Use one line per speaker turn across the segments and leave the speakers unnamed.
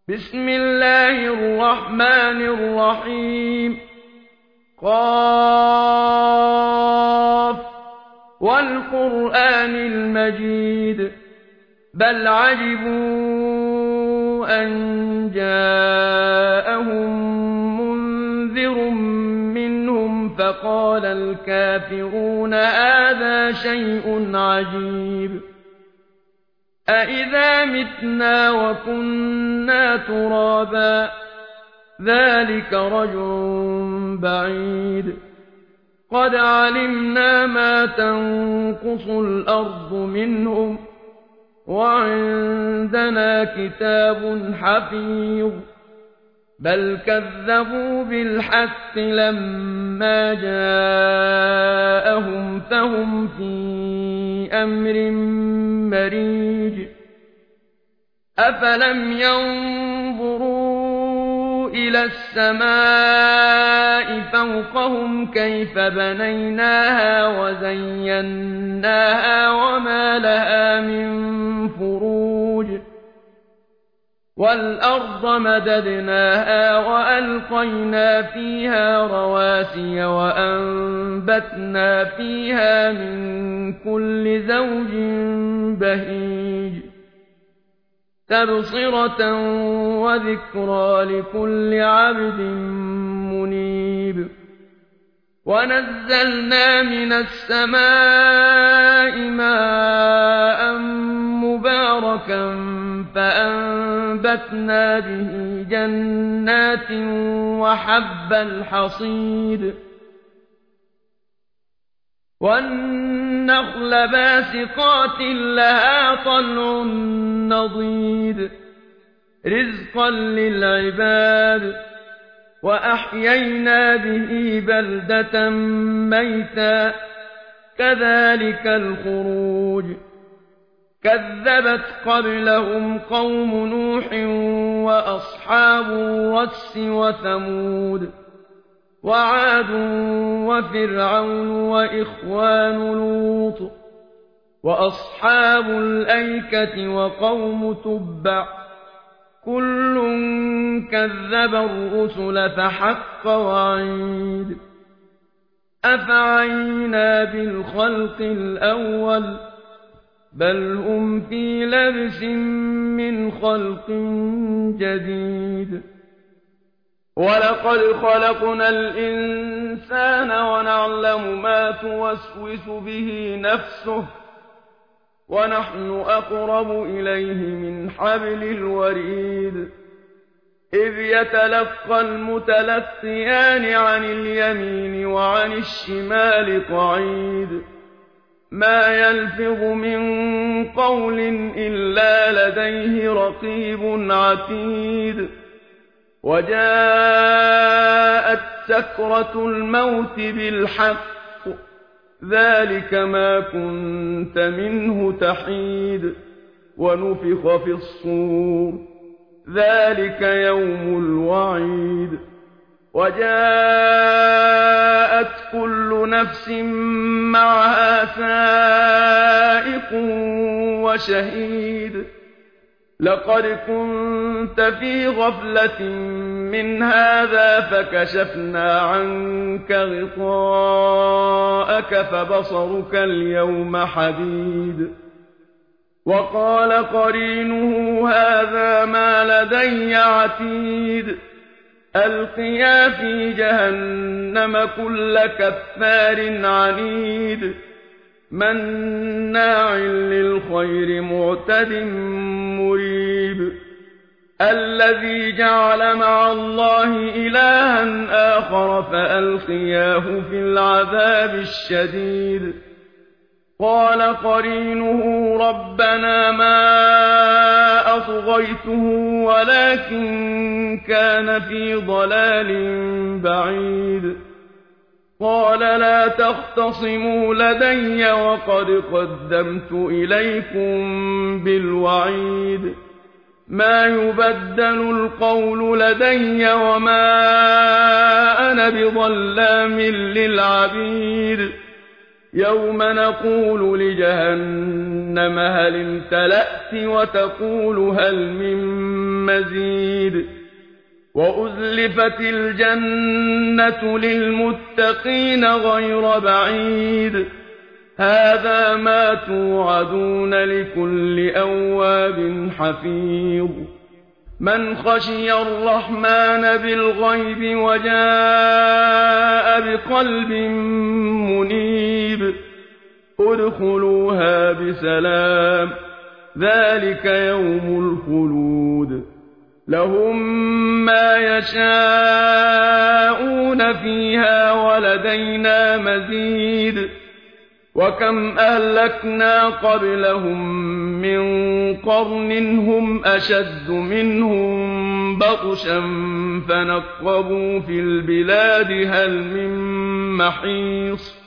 بسم الله الرحمن الرحيم قاف والقرآن المجيد بل عجبوا أن جاءهم منذر منهم فقال الكافرون هذا شيء عجيب أإذا متنا وكنا ترابا ذلك رجع بعيد قد علمنا ما تنقص الأرض منهم وعندنا كتاب حفيظ بل كذبوا بالحق لما جاءهم فهم في أمر مريج أفلم ينظروا إلى السماء فوقهم كيف بنيناها وزيناها وما لها من فروج والأرض مددناها وألقينا فيها رواسي وأنبتنا فيها من كل زوج بهيج تبصرة وذكرى لكل عبد منيب ونزلنا من السماء ماء مباركا فأنبتنا به جنات وحب الحصيد والنخل باسقات لها طلع نضيد رزقا للعباد وأحيينا به بلدة ميتا كذلك الخروج كذبت قبلهم قوم نوح وأصحاب الرس وثمود وعاد وفرعون وإخوان لوط وأصحاب الأيكة وقوم تبع كل كذب الرسل فحق وعيد أفعينا بالخلق الأول بل هم في لبس من خلق جديد ولقد خلقنا الإنسان ونعلم ما توسوس به نفسه ونحن أقرب إليه من حبل الوريد إذ يتلقى المتلقيان عن اليمين وعن الشمال قعيد ما يلفظ من قول إلا لديه رقيب عتيد وجاءت سكرة الموت بالحق ذلك ما كنت منه تحيد ونفخ في الصور ذلك يوم الوعيد وجاءت كل نفس معها سائق وشهيد لقد كنت في غفلة من هذا فكشفنا عنك غطاءك فبصرك اليوم حديد وقال قرينه هذا ما لدي عتيد ألقيا في جهنم كل كفار عنيد مناع للخير معتد مريب الذي جعل مع الله إلها آخر فألقياه في العذاب الشديد قال قرينه ربنا ما أطغيته ولكن كان في ضلال بعيد قال لا تختصموا لدي وقد قدمت إليكم بالوعيد ما يبدل القول لدي وما أنا بظلام للعبيد يوم نقول لجهنم هل امتلأت وتقول هل من مزيد وأزلفت الجنة للمتقين غير بعيد هذا ما توعدون لكل أواب حفيظ من خشي الرحمن بالغيب وجاء بقلب منيب ادخلوها بسلام ذلك يوم الخلود لهم ما يشاءون فيها ولدينا مزيد وكم أهلكنا قبلهم من قرن هم أشد منهم بطشا فنقبوا في البلاد هل من محيص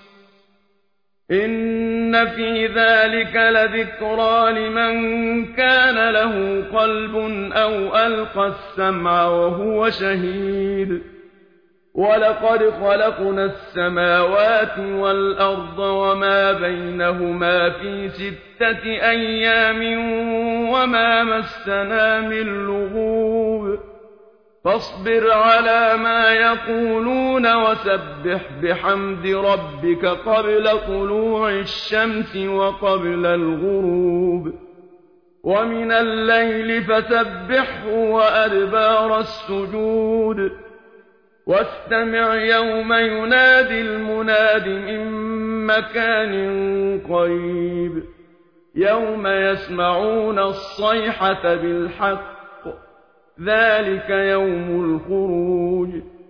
إن في ذلك لذكرى لمن كان له قلب أو ألقى السمع وهو شهيد ولقد خلقنا السماوات والأرض وما بينهما في 6 أيام وما مسنا من لغوب فاصبر على ما يقولون وسبح بحمد ربك قبل طلوع الشمس وقبل الغروب ومن الليل فسبحه وأدبار السجود واستمع يوم ينادي المناد من مكان قريب يوم يسمعون الصيحة بالحق ذلك يوم الخروج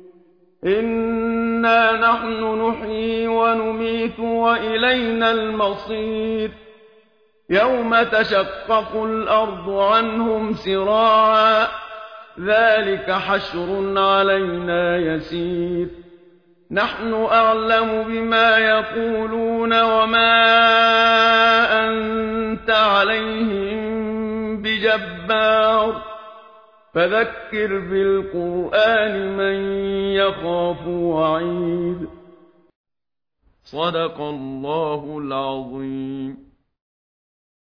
إنا نحن نحيي ونميت وإلينا المصير يوم تشقق الأرض عنهم سراعا ذلك حشر علينا يسير نحن أعلم بما يقولون وما أنت عليهم بجبار فذكر بالقرآن من يخاف وعيد صدق الله العظيم.